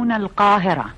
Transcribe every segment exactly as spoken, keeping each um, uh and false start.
تلفزيون القاهرة.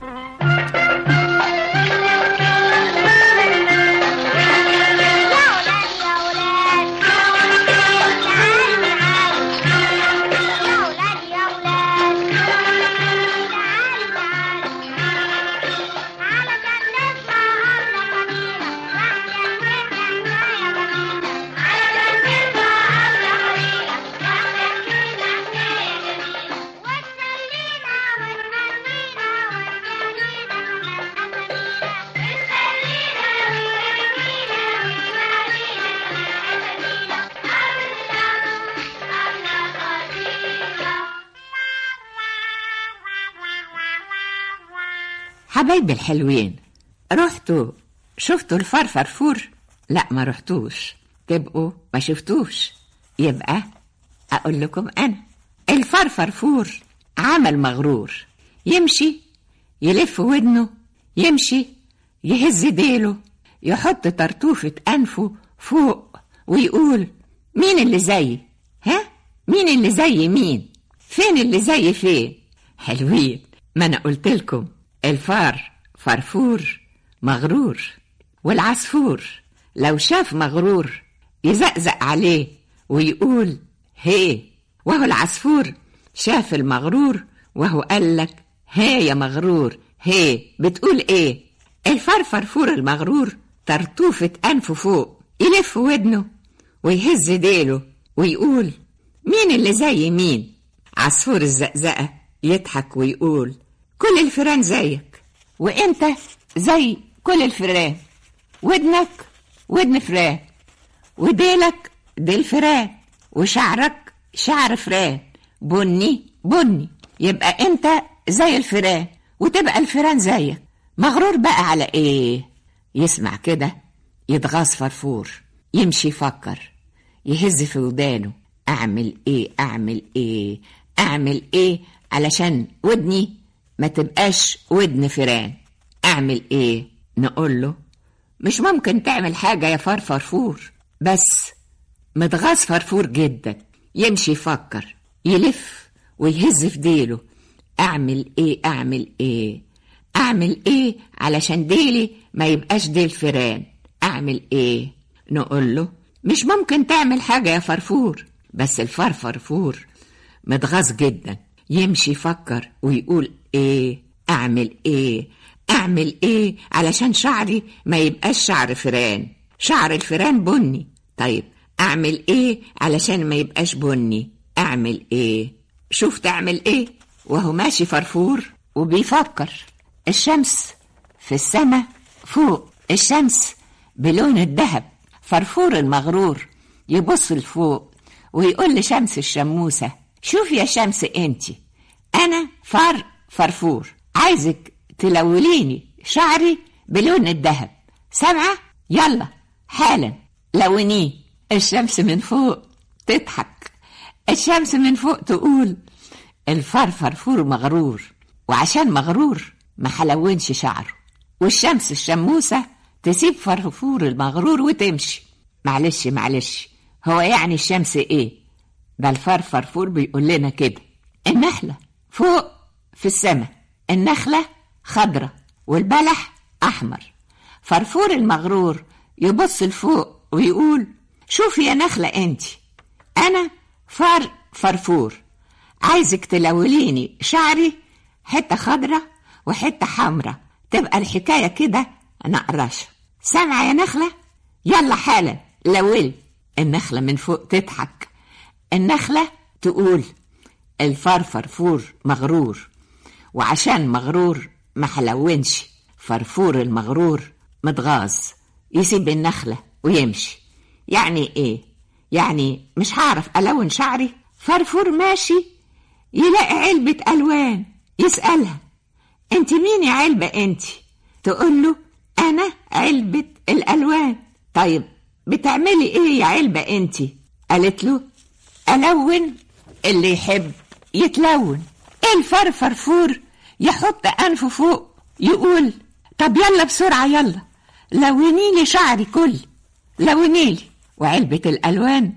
حبايبي الحلوين، رحتوا شفتوا الفار فرفور؟ لا ما رحتوش، تبقوا ما شفتوش. يبقى اقول لكم انا، الفار فرفور عمل مغرور، يمشي يلف ودنه، يمشي يهز ديله، يحط طرطوفة انفه فوق ويقول مين اللي زيي؟ ها؟ مين اللي زي مين؟ فين اللي زي فين؟ حلوين، ما انا قلت لكم الفار فرفور مغرور، والعصفور لو شاف مغرور يزقزق عليه ويقول هي، وهو العصفور شاف المغرور وهو قالك هي يا مغرور، هي بتقول ايه؟ الفار فرفور المغرور طرطوفة انفه فوق، يلف ودنه ويهز ديله ويقول مين اللي زي مين؟ عصفور الزقزقة يضحك ويقول كل الفيران زيك، وانت زي كل الفيران، ودنك ودن فران، وديلك ديل فران، وشعرك شعر فران، بني بني، يبقى انت زي الفيران وتبقى الفيران زيك. مغرور بقى على ايه؟ يسمع كده يتغاظ فرفور، يمشي يفكر، يهز في ودانه اعمل ايه اعمل ايه اعمل ايه علشان ودني ما تبقاش ودن فيران. اعمل ايه؟ نقول له مش ممكن تعمل حاجة يا فار فرفور، بس متغاظ فرفور جدا، يمشي يفكر، يلف ويهز في ديله اعمل ايه اعمل ايه اعمل ايه علشان ديلي ما يبقاش ديل فيران. اعمل ايه؟ نقول له مش ممكن تعمل حاجة يا فرفور، بس الفار فرفور متغاظ جدا، يمشي يفكر ويقول ايه اعمل ايه اعمل ايه علشان شعري ما يبقاش شعر فيران، شعر الفيران بني. طيب اعمل ايه علشان ما يبقاش بني؟ اعمل ايه؟ شوف تعمل ايه وهو ماشي فرفور وبيفكر. الشمس في السماء فوق، الشمس بلون الذهب. فرفور المغرور يبص لفوق ويقول لشمس الشموسة شوف يا شمس انتي، انا فار فرفور، عايزك تلوليني شعري بلون الذهب، سامعة؟ يلا حالا لونيه. الشمس من فوق تضحك، الشمس من فوق تقول الفار فرفور مغرور، وعشان مغرور ما حلونش شعره. والشمس الشموسة تسيب فرفور المغرور وتمشي. معلش معلش، هو يعني الشمس ايه؟ ده الفار فرفور بيقول لنا كده. النخلة فوق في السماء، النخلة خضرة والبلح أحمر. فرفور المغرور يبص لفوق ويقول شوفي يا نخلة انتي، أنا فار فرفور، عايزك تلوليني شعري حتة خضرة وحتة حمرة، تبقى الحكاية كده نقرشة، سامعة يا نخلة؟ يلا حالا لولي. النخلة من فوق تضحك، النخلة تقول الفار فرفور مغرور، وعشان مغرور ما حلونش. فرفور المغرور متغاظ، يسيب النخلة ويمشي. يعني ايه؟ يعني مش هعرف ألون شعري؟ فرفور ماشي يلاقي علبة ألوان، يسألها انت مين يا علبة انت؟ تقول له انا علبة الألوان. طيب بتعملي ايه يا علبة انت؟ قالت له ألون اللي يحب يتلون. الفار فرفور يحط أنفه فوق يقول طب يلا بسرعة يلا لونيلي شعري كله، لونيلي. وعلبة الألوان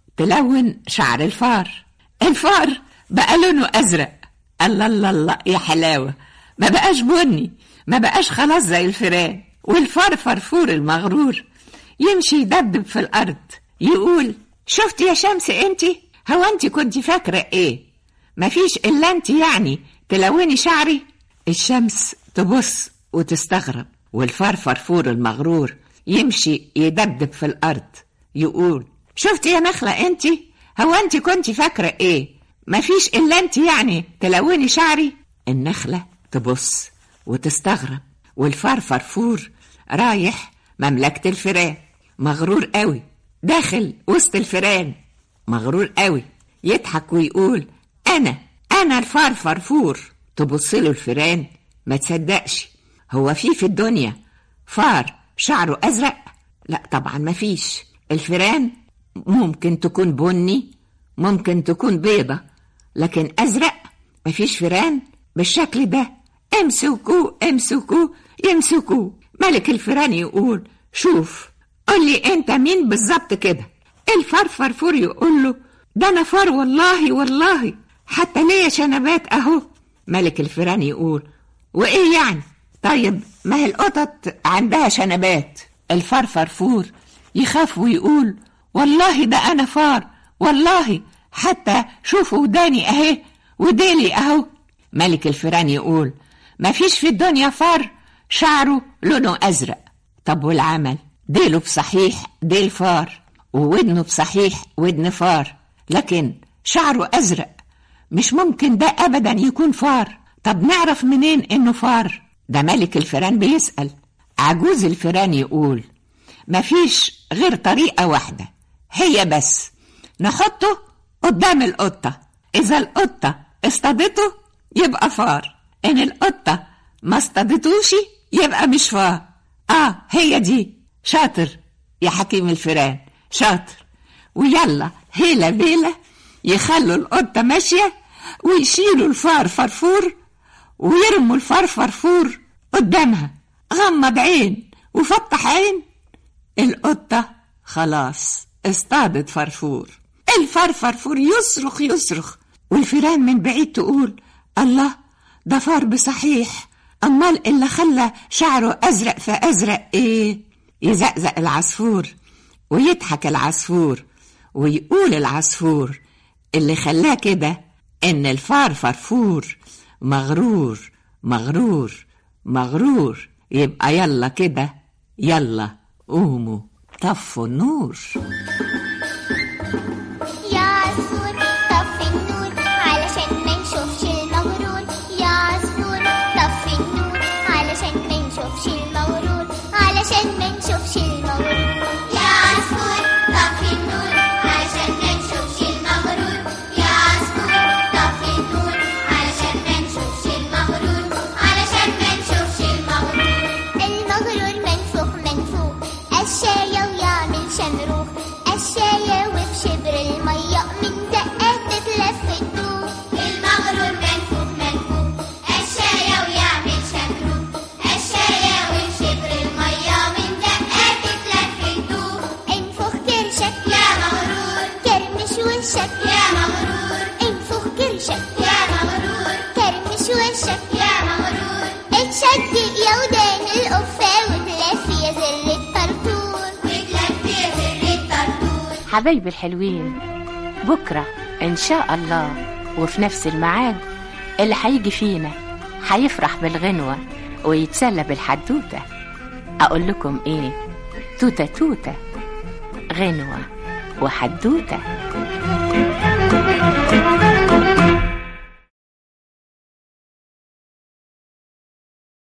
تلون شعر الفار. الفار بقى لونه أزرق. الله الله الله يا حلاوة، ما بقاش بني، ما بقاش خلاص زي الفيران. والفار فرفور المغرور يمشي يدبدب في الأرض يقول: شفت يا شمس انتي؟ هو انتي كنتي فاكرة ايه؟ مفيش إلا انتي يعني تلوني شعري؟ الشمس تبص وتستغرب، والفار فرفور المغرور يمشي يدبدب في الأرض يقول: شفت يا نخلة انتي؟ هو انتي كنتي فاكرة ايه؟ مفيش إلا انتي يعني تلوني شعري؟ النخلة تبص وتستغرب، والفار فرفور رايح مملكة الفيران مغرور قوي، داخل وسط الفيران مغرور قوي، يضحك ويقول: أنا أنا الفار فرفور. تبصله الفيران ما تصدقش، هو في في الدنيا فار شعره أزرق؟ لا طبعا ما فيش. الفيران ممكن تكون بني، ممكن تكون بيضة، لكن أزرق ما فيش فيران بالشكل ده. امسكوه امسكوه يمسكوه. ملك الفيران يقول: شوف قل لي انت مين بالظبط كده؟ الفار فرفور يقول له: ده انا فار والله والله، حتى ليا شنبات اهو. ملك الفيران يقول: وايه يعني؟ طيب ما هي القطط عندها شنبات. الفار فرفور يخاف ويقول: والله ده انا فار والله، حتى شوفوا وداني اهي وديلي اهو. ملك الفيران يقول: ما فيش في الدنيا فار شعره لونه ازرق. طب والعمل؟ ديله بصحيح ديل فار، وودنه بصحيح ودن فار، لكن شعره ازرق، مش ممكن ده ابدا يكون فار. طب نعرف منين انه فار؟ ده ملك الفيران بيسأل. عجوز الفيران يقول: مفيش غير طريقة واحدة، هي بس نحطه قدام القطة، اذا القطة اصطادته يبقى فار، ان القطة ما اصطادتوش يبقى مش فار. اه هي دي. شاطر يا حكيم الفيران، شاطر. ويلا هيلا بيلا يخلوا القطة ماشية ويشيلوا الفار فرفور ويرموا الفار فرفور قدامها. غمض عين وفتح عين، القطة خلاص اصطادت فرفور. الفار فرفور يصرخ يصرخ، والفيران من بعيد تقول: الله، ده فار بصحيح، أمال اللي خلى شعره أزرق فأزرق إيه؟ يزقزق العصفور ويضحك العصفور ويقول العصفور: اللي خلاه كده إن الفار فرفور مغرور مغرور مغرور. يبقى يلا كده، يلا قوموا طفوا النور. حبايبي الحلوين، بكرة إن شاء الله وفي نفس الميعاد اللي هيجي فينا هيفرح بالغنوة ويتسلى بالحدوتة. أقول لكم إيه؟ توتة توتة، غنوة وحدوتة.